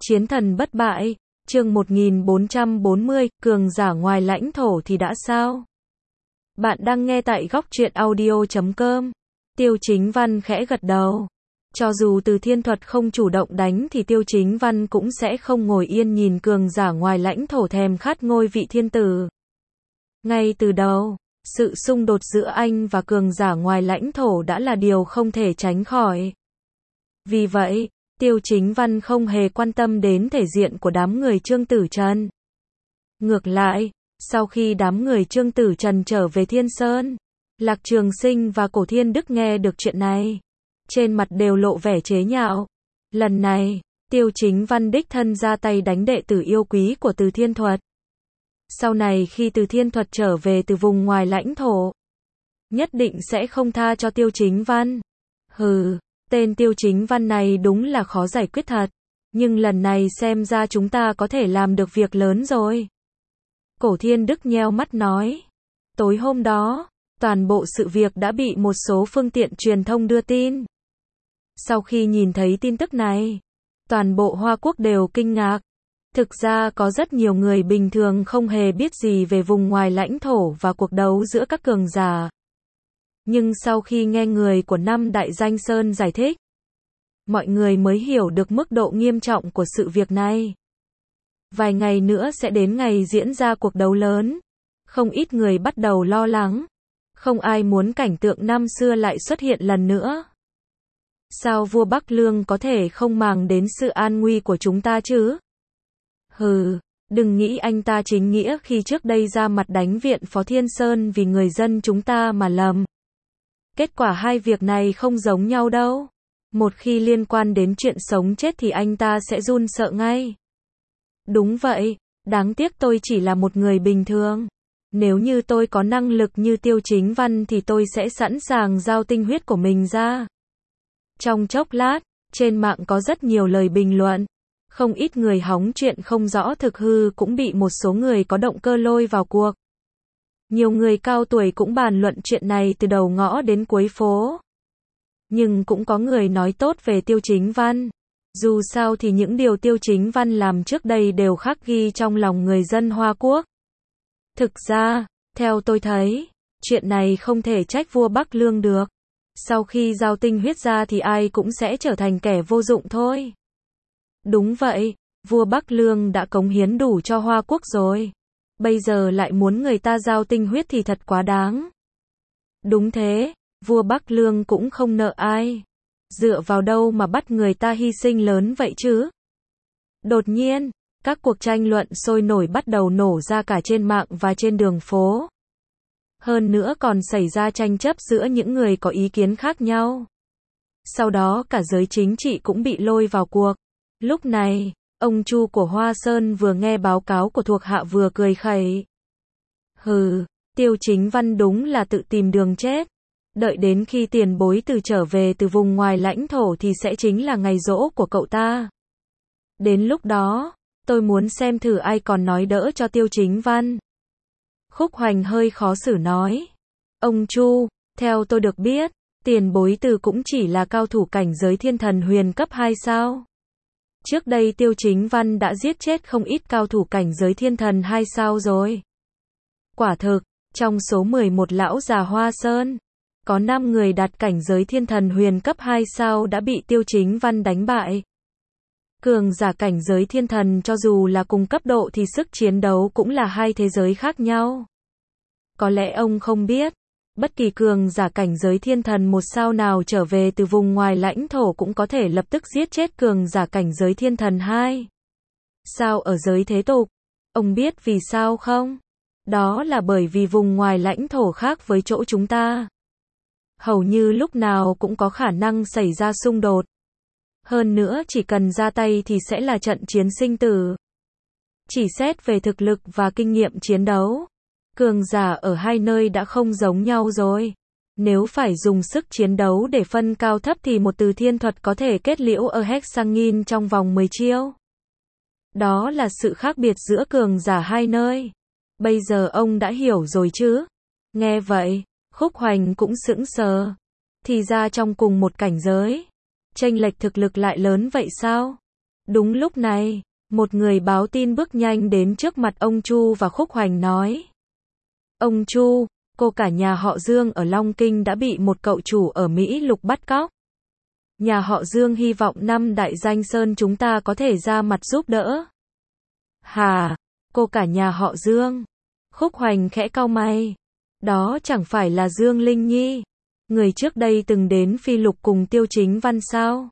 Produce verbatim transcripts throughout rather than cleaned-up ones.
Chiến thần bất bại, chương một nghìn bốn trăm bốn mươi, cường giả ngoài lãnh thổ thì đã sao? Bạn đang nghe tại góc truyện audio chấm com. Tiêu Chính Văn khẽ gật đầu. Cho dù Từ Thiên Thuật không chủ động đánh thì Tiêu Chính Văn cũng sẽ không ngồi yên nhìn cường giả ngoài lãnh thổ thèm khát ngôi vị thiên tử. Ngay từ đầu, sự xung đột giữa anh và cường giả ngoài lãnh thổ đã là điều không thể tránh khỏi. Vì vậy, Tiêu Chính Văn không hề quan tâm đến thể diện của đám người Trương Tử Trần. Ngược lại, sau khi đám người Trương Tử Trần trở về Thiên Sơn, Lạc Trường Sinh và Cổ Thiên Đức nghe được chuyện này, trên mặt đều lộ vẻ chế nhạo. Lần này, Tiêu Chính Văn đích thân ra tay đánh đệ tử yêu quý của Từ Thiên Thuật. Sau này khi Từ Thiên Thuật trở về từ vùng ngoài lãnh thổ, nhất định sẽ không tha cho Tiêu Chính Văn. Hừ, tên Tiêu Chính Văn này đúng là khó giải quyết thật. Nhưng lần này xem ra chúng ta có thể làm được việc lớn rồi. Cổ Thiên Đức nheo mắt nói. Tối hôm đó, toàn bộ sự việc đã bị một số phương tiện truyền thông đưa tin. Sau khi nhìn thấy tin tức này, toàn bộ Hoa Quốc đều kinh ngạc. Thực ra có rất nhiều người bình thường không hề biết gì về vùng ngoài lãnh thổ và cuộc đấu giữa các cường giả. Nhưng sau khi nghe người của năm Đại Danh Sơn giải thích, mọi người mới hiểu được mức độ nghiêm trọng của sự việc này. Vài ngày nữa sẽ đến ngày diễn ra cuộc đấu lớn. Không ít người bắt đầu lo lắng. Không ai muốn cảnh tượng năm xưa lại xuất hiện lần nữa. Sao vua Bắc Lương có thể không màng đến sự an nguy của chúng ta chứ? Hừ, đừng nghĩ anh ta chính nghĩa khi trước đây ra mặt đánh viện Phó Thiên Sơn vì người dân chúng ta mà lầm. Kết quả hai việc này không giống nhau đâu. Một khi liên quan đến chuyện sống chết thì anh ta sẽ run sợ ngay. Đúng vậy, đáng tiếc tôi chỉ là một người bình thường. Nếu như tôi có năng lực như Tiêu Chính Văn thì tôi sẽ sẵn sàng giao tinh huyết của mình ra. Trong chốc lát, trên mạng có rất nhiều lời bình luận. Không ít người hóng chuyện không rõ thực hư cũng bị một số người có động cơ lôi vào cuộc. Nhiều người cao tuổi cũng bàn luận chuyện này từ đầu ngõ đến cuối phố. Nhưng cũng có người nói tốt về Tiêu Chính Văn. Dù sao thì những điều Tiêu Chính Văn làm trước đây đều khắc ghi trong lòng người dân Hoa Quốc. Thực ra, theo tôi thấy, chuyện này không thể trách vua Bắc Lương được. Sau khi giao tinh huyết ra thì ai cũng sẽ trở thành kẻ vô dụng thôi. Đúng vậy, vua Bắc Lương đã cống hiến đủ cho Hoa Quốc rồi. Bây giờ lại muốn người ta giao tinh huyết thì thật quá đáng. Đúng thế, vua Bắc Lương cũng không nợ ai. Dựa vào đâu mà bắt người ta hy sinh lớn vậy chứ? Đột nhiên, các cuộc tranh luận sôi nổi bắt đầu nổ ra cả trên mạng và trên đường phố. Hơn nữa còn xảy ra tranh chấp giữa những người có ý kiến khác nhau. Sau đó cả giới chính trị cũng bị lôi vào cuộc. Lúc này, ông Chu của Hoa Sơn vừa nghe báo cáo của thuộc hạ vừa cười khẩy. Hừ, Tiêu Chính Văn đúng là tự tìm đường chết. Đợi đến khi tiền bối từ trở về từ vùng ngoài lãnh thổ thì sẽ chính là ngày giỗ của cậu ta. Đến lúc đó, tôi muốn xem thử ai còn nói đỡ cho Tiêu Chính Văn. Khúc Hoành hơi khó xử nói. Ông Chu, theo tôi được biết, tiền bối từ cũng chỉ là cao thủ cảnh giới thiên thần huyền cấp hai sao. Trước đây Tiêu Chính Văn đã giết chết không ít cao thủ cảnh giới thiên thần hai sao rồi. Quả thực, trong số mười một lão già Hoa Sơn, có năm người đạt cảnh giới thiên thần huyền cấp hai sao đã bị Tiêu Chính Văn đánh bại. Cường giả cảnh giới thiên thần cho dù là cùng cấp độ thì sức chiến đấu cũng là hai thế giới khác nhau. Có lẽ ông không biết, bất kỳ cường giả cảnh giới thiên thần một sao nào trở về từ vùng ngoài lãnh thổ cũng có thể lập tức giết chết cường giả cảnh giới thiên thần hai sao ở giới thế tục. Ông biết vì sao không? Đó là bởi vì vùng ngoài lãnh thổ khác với chỗ chúng ta. Hầu như lúc nào cũng có khả năng xảy ra xung đột. Hơn nữa chỉ cần ra tay thì sẽ là trận chiến sinh tử. Chỉ xét về thực lực và kinh nghiệm chiến đấu, cường giả ở hai nơi đã không giống nhau rồi. Nếu phải dùng sức chiến đấu để phân cao thấp thì một Từ Thiên Thuật có thể kết liễu ở Hexangin trong vòng mười chiêu. Đó là sự khác biệt giữa cường giả hai nơi. Bây giờ ông đã hiểu rồi chứ? Nghe vậy, Khúc Hoành cũng sững sờ. Thì ra trong cùng một cảnh giới, chênh lệch thực lực lại lớn vậy sao? Đúng lúc này, một người báo tin bước nhanh đến trước mặt ông Chu và Khúc Hoành nói. Ông Chu, cô cả nhà họ Dương ở Long Kinh đã bị một cậu chủ ở Mỹ Lục bắt cóc. Nhà họ Dương hy vọng năm đại danh sơn chúng ta có thể ra mặt giúp đỡ. Hà, cô cả nhà họ Dương. Khúc Hoành khẽ cau mày. Đó chẳng phải là Dương Linh Nhi, người trước đây từng đến Phi Lục cùng Tiêu Chính Văn sao?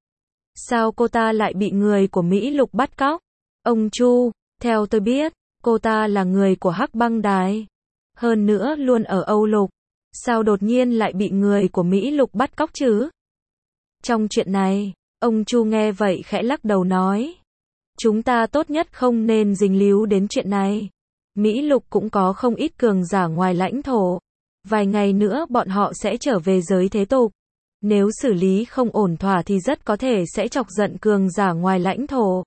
Sao cô ta lại bị người của Mỹ Lục bắt cóc? Ông Chu, theo tôi biết, cô ta là người của Hắc Băng Đài. Hơn nữa luôn ở Âu Lục. Sao đột nhiên lại bị người của Mỹ Lục bắt cóc chứ? Trong chuyện này, ông Chu nghe vậy khẽ lắc đầu nói. Chúng ta tốt nhất không nên dính líu đến chuyện này. Mỹ Lục cũng có không ít cường giả ngoài lãnh thổ. Vài ngày nữa bọn họ sẽ trở về giới thế tục. Nếu xử lý không ổn thỏa thì rất có thể sẽ chọc giận cường giả ngoài lãnh thổ.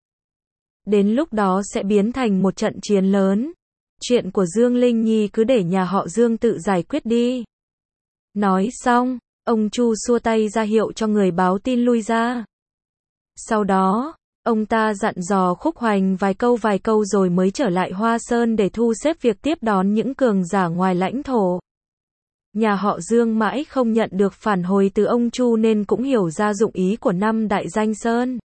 Đến lúc đó sẽ biến thành một trận chiến lớn. Chuyện của Dương Linh Nhi cứ để nhà họ Dương tự giải quyết đi. Nói xong, ông Chu xua tay ra hiệu cho người báo tin lui ra. Sau đó, ông ta dặn dò Khúc Hoành vài câu vài câu rồi mới trở lại Hoa Sơn để thu xếp việc tiếp đón những cường giả ngoài lãnh thổ. Nhà họ Dương mãi không nhận được phản hồi từ ông Chu nên cũng hiểu ra dụng ý của năm đại danh sơn.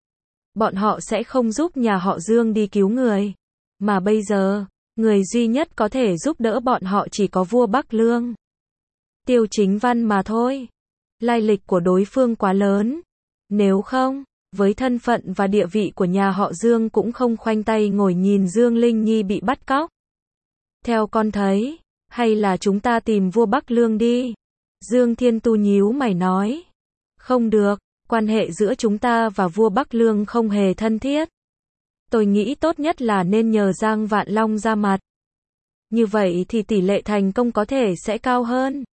Bọn họ sẽ không giúp nhà họ Dương đi cứu người. Mà bây giờ, người duy nhất có thể giúp đỡ bọn họ chỉ có vua Bắc Lương. Tiêu Chính Văn mà thôi. Lai lịch của đối phương quá lớn. Nếu không, với thân phận và địa vị của nhà họ Dương cũng không khoanh tay ngồi nhìn Dương Linh Nhi bị bắt cóc. Theo con thấy, hay là chúng ta tìm vua Bắc Lương đi. Dương Thiên Tu nhíu mày nói. Không được, quan hệ giữa chúng ta và vua Bắc Lương không hề thân thiết. Tôi nghĩ tốt nhất là nên nhờ Giang Vạn Long ra mặt. Như vậy thì tỷ lệ thành công có thể sẽ cao hơn.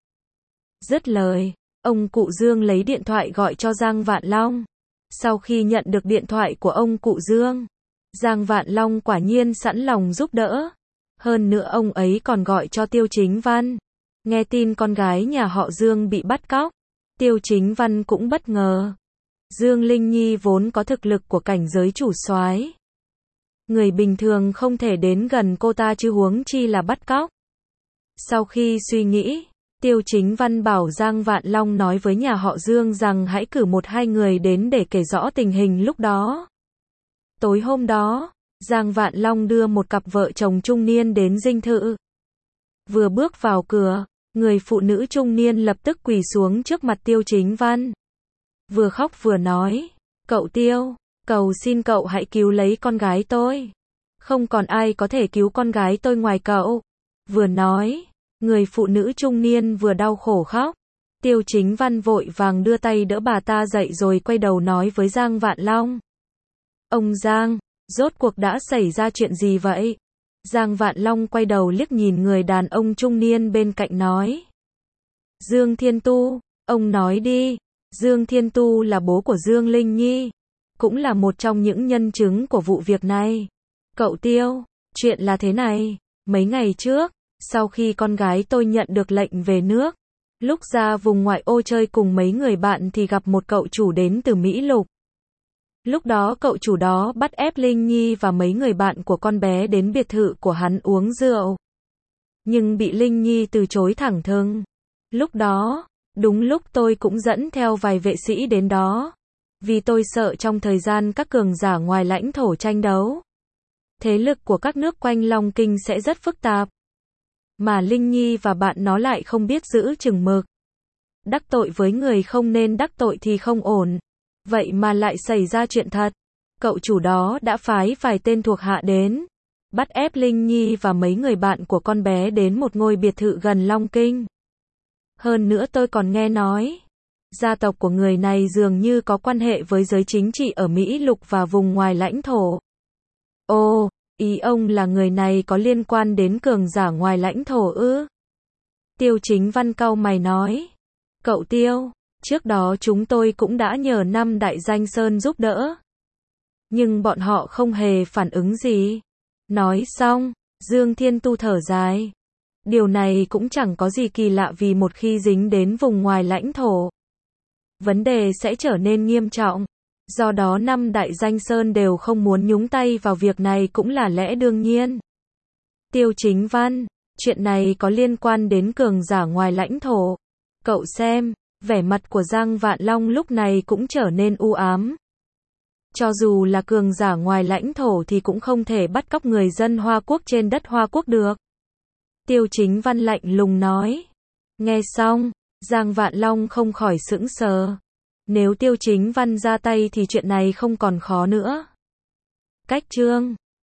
Dứt lời, ông cụ Dương lấy điện thoại gọi cho Giang Vạn Long. Sau khi nhận được điện thoại của ông cụ Dương, Giang Vạn Long quả nhiên sẵn lòng giúp đỡ. Hơn nữa ông ấy còn gọi cho Tiêu Chính Văn. Nghe tin con gái nhà họ Dương bị bắt cóc, Tiêu Chính Văn cũng bất ngờ. Dương Linh Nhi vốn có thực lực của cảnh giới chủ soái. Người bình thường không thể đến gần cô ta chứ huống chi là bắt cóc. Sau khi suy nghĩ, Tiêu Chính Văn bảo Giang Vạn Long nói với nhà họ Dương rằng hãy cử một hai người đến để kể rõ tình hình lúc đó. Tối hôm đó, Giang Vạn Long đưa một cặp vợ chồng trung niên đến dinh thự. Vừa bước vào cửa, người phụ nữ trung niên lập tức quỳ xuống trước mặt Tiêu Chính Văn. Vừa khóc vừa nói, cậu Tiêu, cầu xin cậu hãy cứu lấy con gái tôi. Không còn ai có thể cứu con gái tôi ngoài cậu. Vừa nói, người phụ nữ trung niên vừa đau khổ khóc. Tiêu Chính Văn vội vàng đưa tay đỡ bà ta dậy rồi quay đầu nói với Giang Vạn Long. Ông Giang, rốt cuộc đã xảy ra chuyện gì vậy? Giang Vạn Long quay đầu liếc nhìn người đàn ông trung niên bên cạnh nói. Dương Thiên Tu, ông nói đi. Dương Thiên Tu là bố của Dương Linh Nhi, cũng là một trong những nhân chứng của vụ việc này. Cậu Tiêu, chuyện là thế này, mấy ngày trước, sau khi con gái tôi nhận được lệnh về nước, lúc ra vùng ngoại ô chơi cùng mấy người bạn thì gặp một cậu chủ đến từ Mỹ Lục. Lúc đó cậu chủ đó bắt ép Linh Nhi và mấy người bạn của con bé đến biệt thự của hắn uống rượu. Nhưng bị Linh Nhi từ chối thẳng thừng. Lúc đó, đúng lúc tôi cũng dẫn theo vài vệ sĩ đến đó. Vì tôi sợ trong thời gian các cường giả ngoài lãnh thổ tranh đấu, thế lực của các nước quanh Long Kinh sẽ rất phức tạp. Mà Linh Nhi và bạn nó lại không biết giữ chừng mực. Đắc tội với người không nên đắc tội thì không ổn. Vậy mà lại xảy ra chuyện thật. Cậu chủ đó đã phái vài tên thuộc hạ đến, bắt ép Linh Nhi và mấy người bạn của con bé đến một ngôi biệt thự gần Long Kinh. Hơn nữa tôi còn nghe nói, gia tộc của người này dường như có quan hệ với giới chính trị ở Mỹ Lục và vùng ngoài lãnh thổ. Ồ, ý ông là người này có liên quan đến cường giả ngoài lãnh thổ ư? Tiêu Chính Văn cau mày nói. Cậu Tiêu, trước đó chúng tôi cũng đã nhờ năm đại danh sơn giúp đỡ. Nhưng bọn họ không hề phản ứng gì. Nói xong, Dương Thiên Tu thở dài. Điều này cũng chẳng có gì kỳ lạ vì một khi dính đến vùng ngoài lãnh thổ, vấn đề sẽ trở nên nghiêm trọng. Do đó năm đại danh sơn đều không muốn nhúng tay vào việc này cũng là lẽ đương nhiên. Tiêu Chính Văn, chuyện này có liên quan đến cường giả ngoài lãnh thổ. Cậu xem, vẻ mặt của Giang Vạn Long lúc này cũng trở nên u ám. Cho dù là cường giả ngoài lãnh thổ thì cũng không thể bắt cóc người dân Hoa Quốc trên đất Hoa Quốc được. Tiêu Chính Văn lạnh lùng nói. Nghe xong, Giang Vạn Long không khỏi sững sờ. Nếu Tiêu Chính Văn ra tay thì chuyện này không còn khó nữa. Cách chương